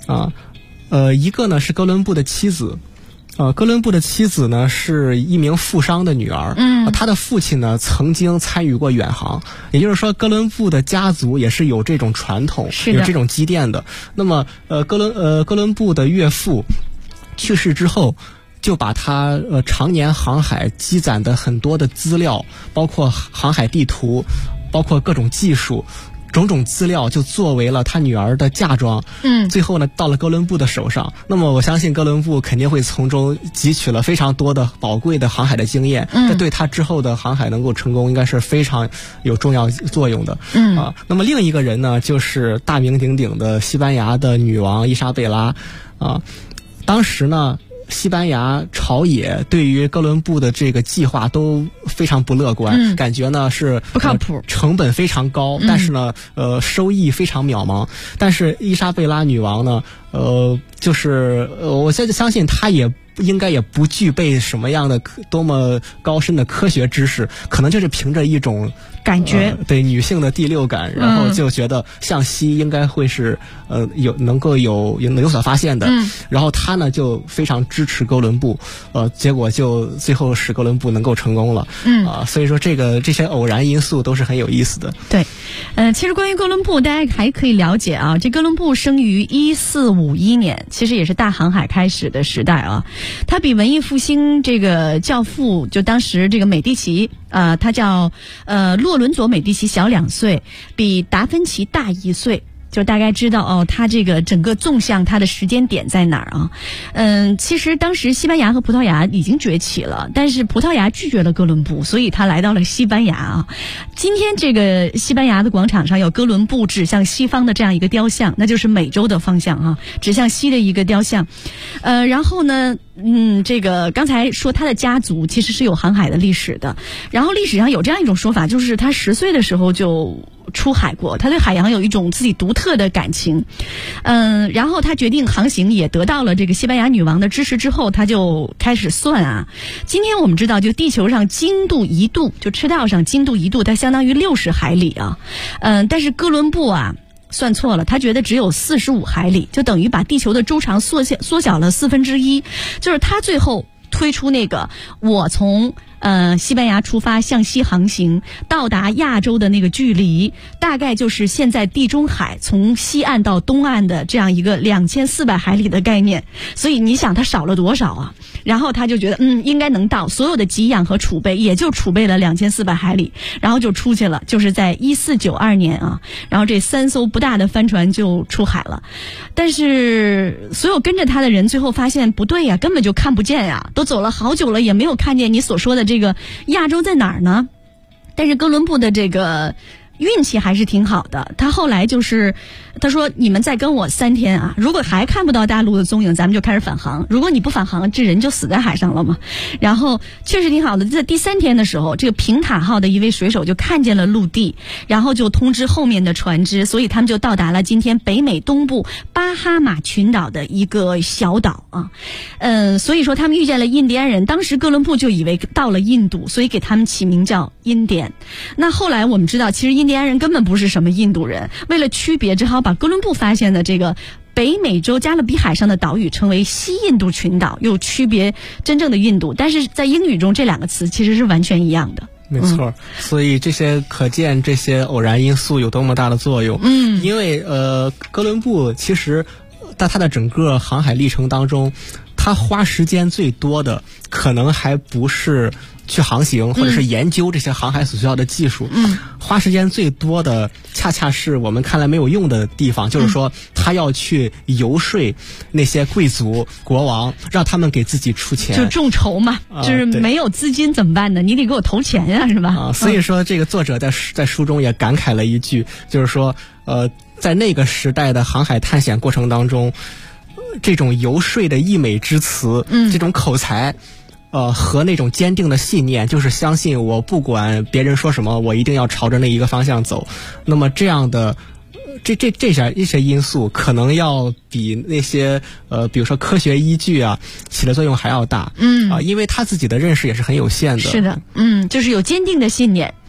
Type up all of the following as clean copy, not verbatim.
一个呢是哥伦布的妻子。哥伦布的妻子呢是一名富商的女儿，他的父亲呢曾经参与过远航，也就是说哥伦布的家族也是有这种传统，有这种积淀的。那么哥伦布的岳父去世之后，就把他常年航海积攒的很多的资料，包括航海地图，包括各种技术。种种资料就作为了他女儿的嫁妆，最后呢到了哥伦布的手上。那么我相信哥伦布肯定会从中汲取了非常多的宝贵的航海的经验，这对他之后的航海能够成功应该是非常有重要作用的。那么另一个人呢，就是大名鼎鼎的西班牙的女王伊莎贝拉当时呢西班牙朝野对于哥伦布的这个计划都非常不乐观，感觉呢是不靠谱， 成本非常高，但是呢收益非常渺茫。但是伊莎贝拉女王呢就是我现在相信她也应该也不具备什么样的多么高深的科学知识，可能就是凭着一种感觉， 对女性的第六感，然后就觉得向西应该会是能够有所发现的。然后他呢就非常支持哥伦布，结果就最后使哥伦布能够成功了。所以说这些偶然因素都是很有意思的。 对，其实关于哥伦布，大家还可以了解啊，这哥伦布生于1451年，其实也是大航海开始的时代啊。他比文艺复兴这个教父，就当时这个美第奇，他叫洛伦佐美第奇小2岁，比达芬奇大1岁。就大概知道他这个整个纵向他的时间点在哪儿啊？其实当时西班牙和葡萄牙已经崛起了，但是葡萄牙拒绝了哥伦布，所以他来到了西班牙啊。今天这个西班牙的广场上有哥伦布指向西方的这样一个雕像，那就是美洲的方向啊，指向西的一个雕像。然后呢，这个刚才说他的家族其实是有航海的历史的，然后历史上有这样一种说法，就是他10岁的时候就出海过，他对海洋有一种自己独特的感情。然后他决定航行，也得到了这个西班牙女王的支持之后，他就开始算啊。今天我们知道，就地球上经度1度，就赤道上经度1度，它相当于60海里啊。但是哥伦布啊算错了，他觉得只有45海里，就等于把地球的周长缩小了1/4，就是他最后推出那个我从西班牙出发向西航行，到达亚洲的那个距离，大概就是现在地中海从西岸到东岸的这样一个2400海里的概念。所以你想它少了多少啊？然后他就觉得应该能到，所有的给养和储备也就储备了2400海里，然后就出去了，就是在1492年啊，然后这3艘不大的帆船就出海了。但是所有跟着他的人最后发现不对呀，根本就看不见呀，都走了好久了也没有看见你所说的这个亚洲在哪儿呢？但是哥伦布的这个运气还是挺好的，他后来就是他说你们再跟我3天啊，如果还看不到大陆的踪影，咱们就开始返航，如果你不返航，这人就死在海上了嘛。然后确实挺好的，在第3天的时候，这个平塔号的一位水手就看见了陆地，然后就通知后面的船只，所以他们就到达了今天北美东部巴哈马群岛的一个小岛啊。所以说他们遇见了印第安人，当时哥伦布就以为到了印度，所以给他们起名叫印第安。那后来我们知道，其实印第安人根本不是什么印度人，为了区别，只好把哥伦布发现的这个北美洲加勒比海上的岛屿称为西印度群岛，又区别真正的印度，但是在英语中这2个词其实是完全一样的。 没错，所以这些可见这些偶然因素有多么大的作用。因为哥伦布其实在他的整个航海历程当中，他花时间最多的可能还不是去航行或者是研究这些航海所需要的技术，花时间最多的恰恰是我们看来没有用的地方，就是说他要去游说那些贵族国王，让他们给自己出钱， 就众筹嘛，就是没有资金怎么办呢？你得给我投钱呀，是吧？ 所以说这个作者在书中也感慨了一句，就是说在那个时代的航海探险过程当中，这种游说的溢美之词，这种口才和那种坚定的信念，就是相信我不管别人说什么，我一定要朝着那一个方向走。那么这样的这些因素可能要比那些比如说科学依据啊起的作用还要大。因为他自己的认识也是很有限的。 是的，就是有坚定的信念。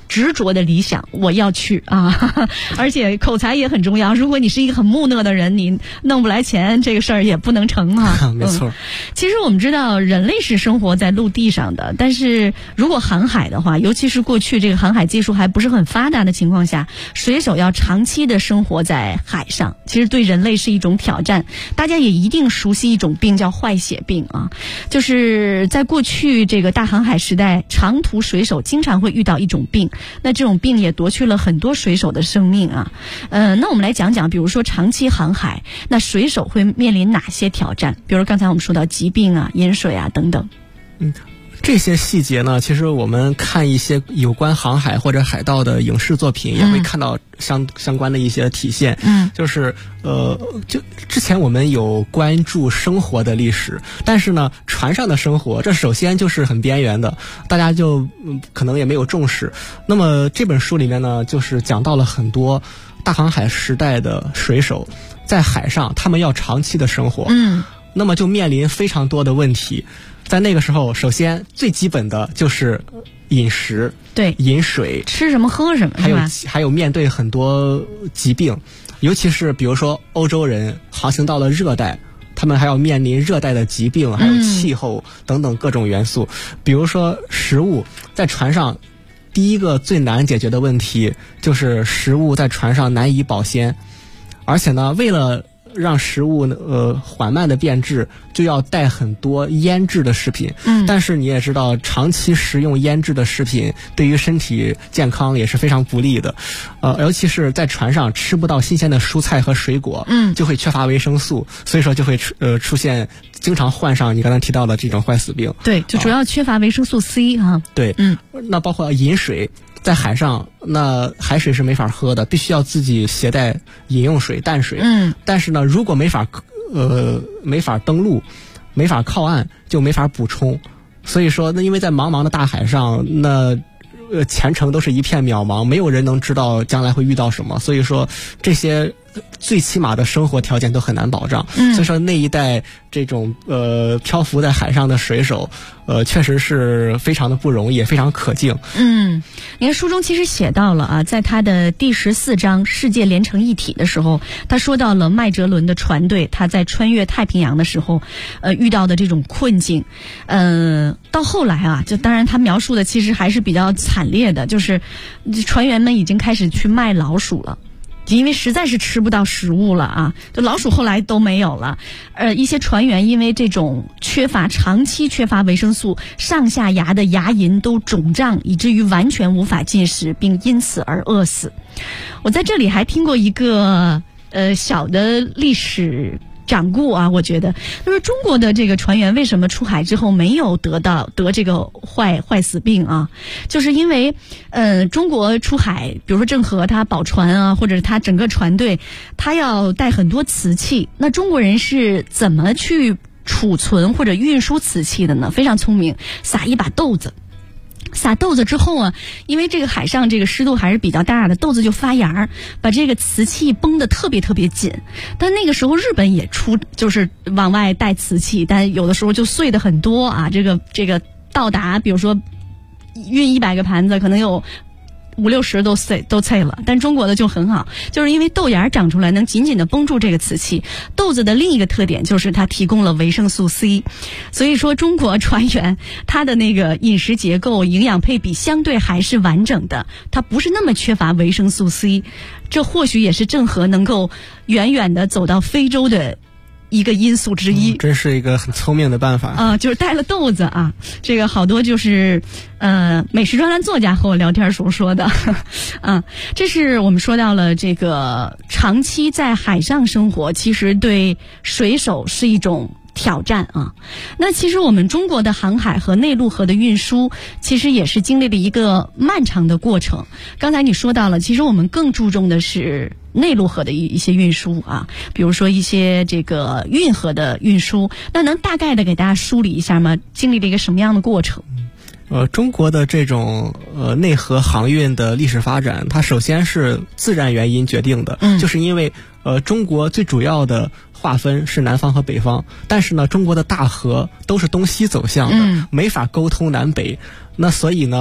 执着的理想，我要去啊！而且口才也很重要。如果你是一个很木讷的人，你弄不来钱，这个事儿也不能成啊。 没错。 其实我们知道，人类是生活在陆地上的，但是如果航海的话，尤其是过去这个航海技术还不是很发达的情况下，水手要长期的生活在海上，其实对人类是一种挑战。大家也一定熟悉一种病叫坏血病啊，就是在过去这个大航海时代，长途水手经常会遇到一种病。那这种病也夺去了很多水手的生命啊。那我们来讲讲，比如说长期航海，那水手会面临哪些挑战？比如刚才我们说到疾病啊、饮水啊等等。 这些细节呢，其实我们看一些有关航海或者海盗的影视作品，也会看到相关的一些体现。就是就之前我们有关注生活的历史，但是呢，船上的生活，这首先就是很边缘的，大家就可能也没有重视。那么这本书里面呢，就是讲到了很多大航海时代的水手在海上，他们要长期的生活。那么就面临非常多的问题。在那个时候，首先最基本的就是饮食， 对， 饮水， 吃什么喝什么， 还有面对很多疾病，尤其是比如说欧洲人航行到了热带，他们还要面临热带的疾病，还有气候等等各种元素。比如说食物，在船上第一个最难解决的问题就是食物在船上难以保鲜，而且呢，为了让食物缓慢的变质，就要带很多腌制的食品。但是你也知道，长期食用腌制的食品对于身体健康也是非常不利的。尤其是在船上吃不到新鲜的蔬菜和水果，就会缺乏维生素，所以说就会出现经常患上你刚才提到的这种坏死病。 对，就主要缺乏维生素 C 哈。 对，那包括饮水。在海上，那海水是没法喝的，必须要自己携带饮用水、淡水。但是呢，如果没法登陆，没法靠岸，就没法补充。所以说，那因为在茫茫的大海上，那前程都是一片渺茫，没有人能知道将来会遇到什么。所以说，这些最起码的生活条件都很难保障。所以说，那一代这种漂浮在海上的水手，确实是非常的不容易，也非常可敬。 你看书中其实写到了啊，在他的第14章世界连成一体的时候，他说到了麦哲伦的船队，他在穿越太平洋的时候，遇到的这种困境。到后来啊，就当然他描述的其实还是比较惨烈的，就是船员们已经开始去卖老鼠了。因为实在是吃不到食物了啊，就老鼠后来都没有了。一些船员因为这种长期缺乏维生素，上下牙的牙龈都肿胀，以至于完全无法进食，并因此而饿死。我在这里还听过一个小的历史掌故啊，我觉得就是中国的这个船员为什么出海之后没有得这个坏死病啊？就是因为中国出海，比如说郑和他保船啊，或者是他整个船队，他要带很多瓷器。那中国人是怎么去储存或者运输瓷器的呢？非常聪明，撒一把豆子。撒豆子之后啊，因为这个海上这个湿度还是比较大的，豆子就发芽，把这个瓷器绷得特别特别紧。但那个时候日本也就是往外带瓷器，但有的时候就碎的很多啊。这个到达，比如说运100个盘子，可能有50-60都碎了，但中国的就很好，就是因为豆芽长出来能紧紧的绷住这个瓷器。豆子的另一个特点就是它提供了维生素 C， 所以说中国船员他的那个饮食结构、营养配比相对还是完整的，他不是那么缺乏维生素 C。这或许也是郑和能够远远的走到非洲的一个因素之一。 真是一个很聪明的办法就是带了豆子啊，这个好多就是美食专栏作家和我聊天时候说的这是我们说到了这个长期在海上生活，其实对水手是一种挑战啊。那其实我们中国的航海和内陆河的运输，其实也是经历了一个漫长的过程。刚才你说到了，其实我们更注重的是内陆河的一些运输啊，比如说一些这个运河的运输。那能大概的给大家梳理一下吗？经历了一个什么样的过程？ 中国的这种内河航运的历史发展，它首先是自然原因决定的，就是因为中国最主要的划分是南方和北方，但是呢，中国的大河都是东西走向的，没法沟通南北。那所以呢，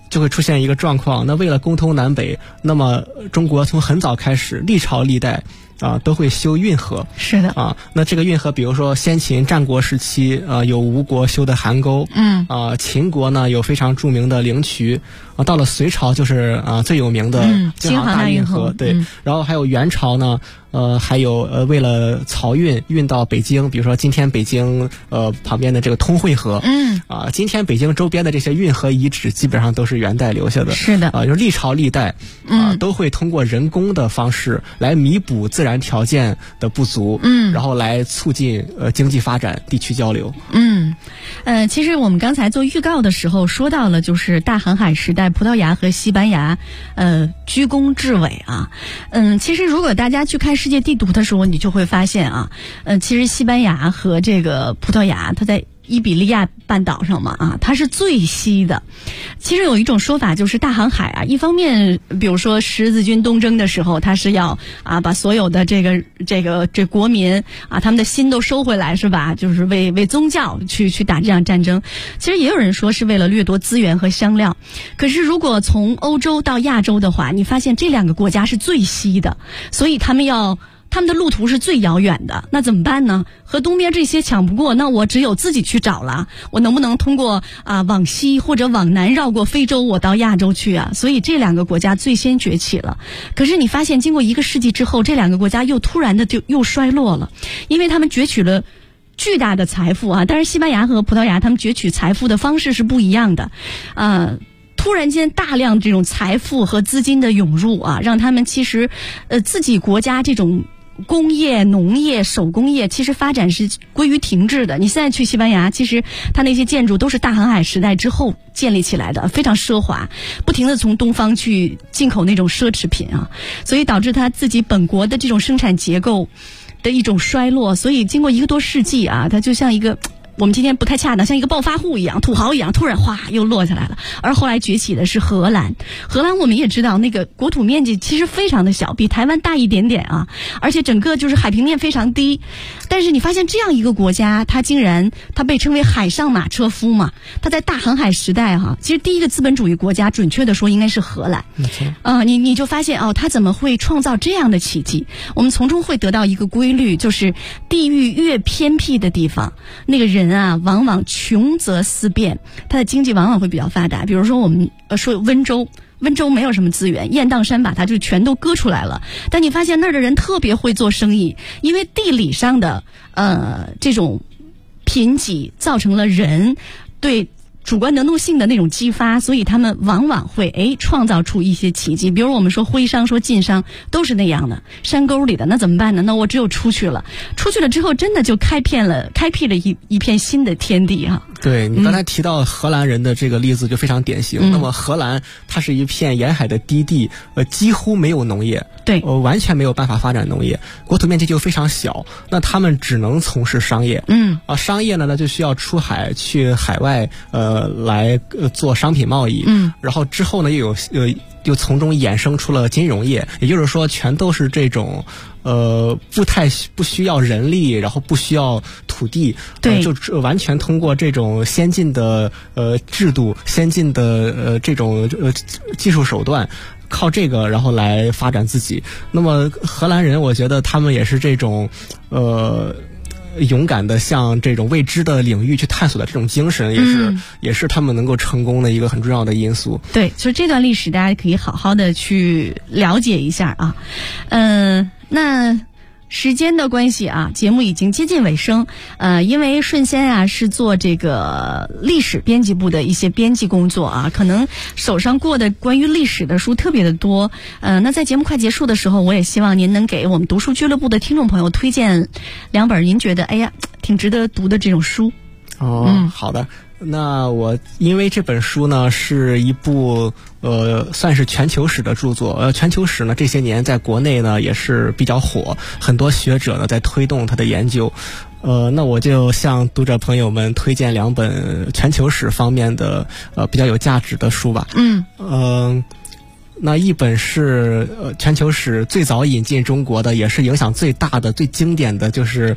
就会出现一个状况，那为了沟通南北，那么中国从很早开始，历朝历代都会修运河。 是的那这个运河，比如说先秦战国时期，有吴国修的邗沟，秦国呢有非常著名的灵渠，到了隋朝就是最有名的京杭大运河，对，然后还有元朝呢。还有为了漕运到北京，比如说今天北京旁边的这个通惠河，今天北京周边的这些运河遗址基本上都是元代留下的。 是的， 就是历朝历代都会通过人工的方式来弥补自然条件的不足，然后来促进经济发展、地区交流。 其实我们刚才做预告的时候说到了，就是大航海时代，葡萄牙和西班牙居功至伟啊。其实如果大家去看世界地图的时候，你就会发现啊，其实西班牙和这个葡萄牙，它在伊比利亚半岛上嘛它是最西的。其实有一种说法就是大航海一方面比如说十字军东征的时候，它是要把所有的这国民他们的心都收回来，是吧？就是为宗教去打这样战争。其实也有人说是为了掠夺资源和香料。可是如果从欧洲到亚洲的话，你发现这两个国家是最西的，所以他们的路途是最遥远的，那怎么办呢？和东边这些抢不过，那我只有自己去找了。我能不能通过往西或者往南绕过非洲，我到亚洲去啊？所以这两个国家最先崛起了。可是你发现经过1个世纪之后，这两个国家又突然的就又衰落了，因为他们攫取了巨大的财富但是西班牙和葡萄牙他们攫取财富的方式是不一样的突然间大量这种财富和资金的涌入让他们其实自己国家这种工业、农业、手工业其实发展是归于停滞的。你现在去西班牙，其实它那些建筑都是大航海时代之后建立起来的，非常奢华，不停地从东方去进口那种奢侈品所以导致它自己本国的这种生产结构的一种衰落。所以经过1个多世纪它就像一个我们今天不太恰当，像一个暴发户一样、土豪一样，突然哗又落下来了。而后来崛起的是荷兰。荷兰我们也知道，那个国土面积其实非常的小，比台湾大一点点而且整个就是海平面非常低。但是你发现这样一个国家，它被称为海上马车夫嘛，它在大航海时代其实第一个资本主义国家，准确的说应该是荷兰。你就发现它怎么会创造这样的奇迹？我们从中会得到一个规律，就是地域越偏僻的地方，那个人往往穷则思变，它的经济往往会比较发达。比如说我们说温州没有什么资源，雁荡山把它就全都割出来了，但你发现那儿的人特别会做生意，因为地理上的这种贫瘠造成了人对主观能动性的那种激发，所以他们往往会创造出一些奇迹。比如我们说徽商、说晋商都是那样的，山沟里的，那怎么办呢？那我只有出去了之后，真的就开辟了一片新的天地对，你刚才提到荷兰人的这个例子就非常典型。那么荷兰它是一片沿海的低地，几乎没有农业， 对， 完全没有办法发展农业，国土面积就非常小，那他们只能从事商业。商业呢就需要出海去海外来做商品贸易。然后之后呢又从中衍生出了金融业，也就是说全都是这种不需要人力，然后不需要土地，就完全通过这种先进的制度、先进的这种技术手段，靠这个然后来发展自己。那么荷兰人，我觉得他们也是这种勇敢的向这种未知的领域去探索的这种精神，也是他们能够成功的一个很重要的因素。 对，所以这段历史大家可以好好的去了解一下那时间的关系节目已经接近尾声。因为顺先是做这个历史编辑部的一些编辑工作可能手上过的关于历史的书特别的多。那在节目快结束的时候，我也希望您能给我们读书俱乐部的听众朋友推荐2本您觉得挺值得读的这种书。 好的。那我因为这本书呢是一部算是全球史的著作，全球史呢这些年在国内呢也是比较火，很多学者呢在推动它的研究。那我就向读者朋友们推荐2本全球史方面的比较有价值的书吧。那一本是全球史最早引进中国的，也是影响最大的、最经典的，就是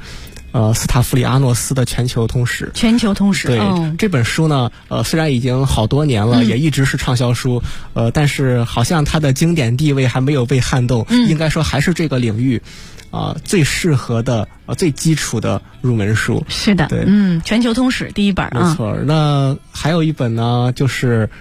斯塔夫里阿诺斯的全球通史。 全球通史， 对，这本书呢，虽然已经好多年了，也一直是畅销书，但是好像它的经典地位还没有被撼动，应该说还是这个领域最适合的最基础的入门书。 是的， 对， 全球通史第一本没错。那还有一本呢，就是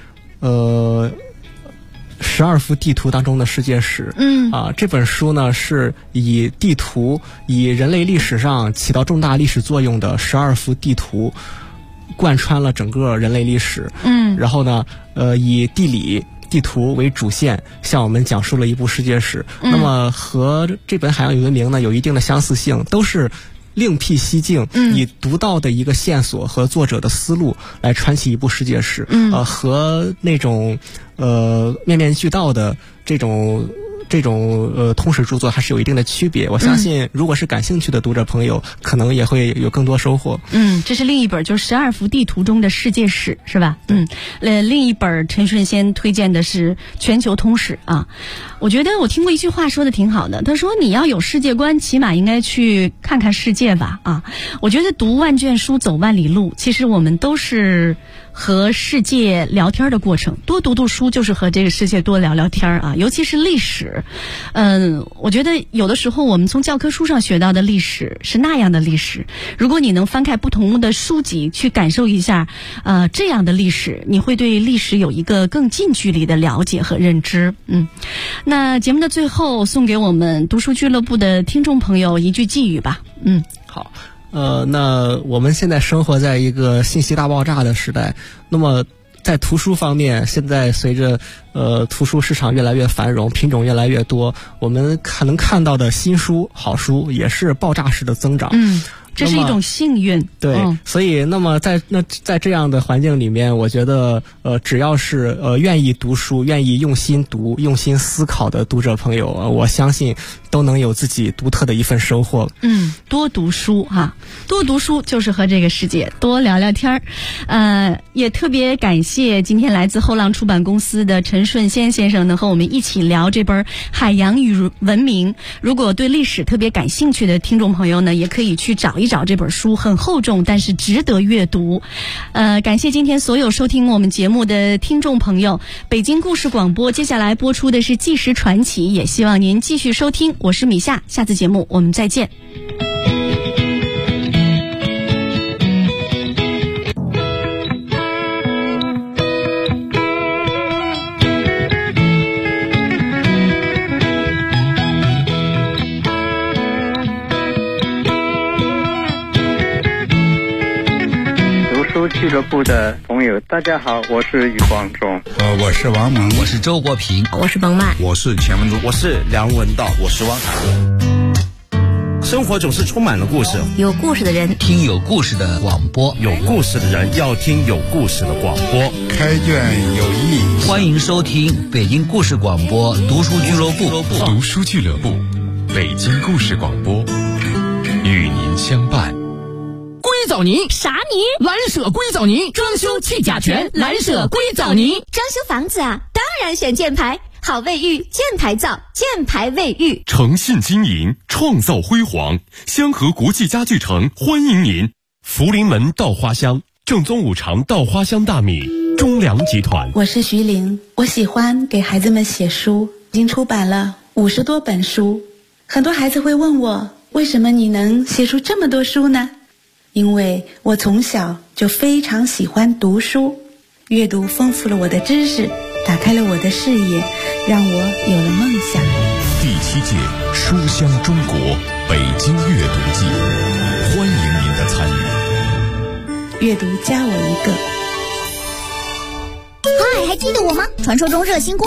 12幅地图当中的世界史。这本书呢是以地图，以人类历史上起到重大历史作用的12幅地图贯穿了整个人类历史。然后呢，以地理地图为主线，向我们讲述了一部世界史。那么和这本《海洋与文明》呢有一定的相似性，都是另辟蹊径，以独到的一个线索和作者的思路来传起一部世界史。和那种面面俱到的这种通史著作还是有一定的区别。我相信如果是感兴趣的读者朋友，可能也会有更多收获。 这是另一本，就是12幅地图中的世界史，是吧？另一本陈顺先推荐的是全球通史啊。我觉得我听过一句话说的挺好的，他说你要有世界观，起码应该去看看世界吧。我觉得读万卷书走万里路，其实我们都是和世界聊天的过程，多读读书就是和这个世界多聊聊天啊，尤其是历史。我觉得有的时候我们从教科书上学到的历史是那样的历史，如果你能翻开不同的书籍去感受一下这样的历史，你会对历史有一个更近距离的了解和认知。那节目的最后，送给我们读书俱乐部的听众朋友一句寄语吧。 好。那我们现在生活在一个信息大爆炸的时代，那么在图书方面，现在随着图书市场越来越繁荣，品种越来越多，我们能看到的新书好书也是爆炸式的增长。 这是一种幸运。 对，所以那么在这样的环境里面，我觉得只要是愿意读书、愿意用心读、用心思考的读者朋友，我相信都能有自己独特的一份收获。 多读书哈，多读书就是和这个世界多聊聊天儿。也特别感谢今天来自后浪出版公司的陈顺先先生能和我们一起聊这本《海洋与文明》。如果对历史特别感兴趣的听众朋友呢，也可以去找一找这本书，很厚重，但是值得阅读。感谢今天所有收听我们节目的听众朋友。北京故事广播接下来播出的是《纪实传奇》，也希望您继续收听。我是米夏，下次节目我们再见。 俱乐部的朋友，大家好，我是余光中。 我是王蒙， 我是周国平， 我是彭曼， 我是钱文忠， 我是梁文道，我是汪涵。生活总是充满了故事， 有故事的人听有故事的广播， 有故事的人要听有故事的广播。 开卷有益， 欢迎收听北京故事广播读书俱乐部。 读书俱乐部，北京故事广播，与您相伴。 硅藻泥啥泥？ 蓝舍硅藻泥，装修气甲醛，蓝舍硅藻泥。 装修房子啊，当然选箭牌，好卫浴，箭牌造，箭牌卫浴。 诚信经营，创造辉煌。香河国际家具城欢迎您。福临门稻花香，正宗五常稻花香大米，中粮集团。 我是徐玲，我喜欢给孩子们写书，已经出版了50多本书。很多孩子会问我，为什么你能写出这么多书呢？因为我从小就非常喜欢读书，阅读丰富了我的知识，打开了我的视野，让我有了梦想。 第7届书香中国北京阅读季，欢迎您的参与。 阅读加我一个。 嗨，还记得我吗？传说中热心公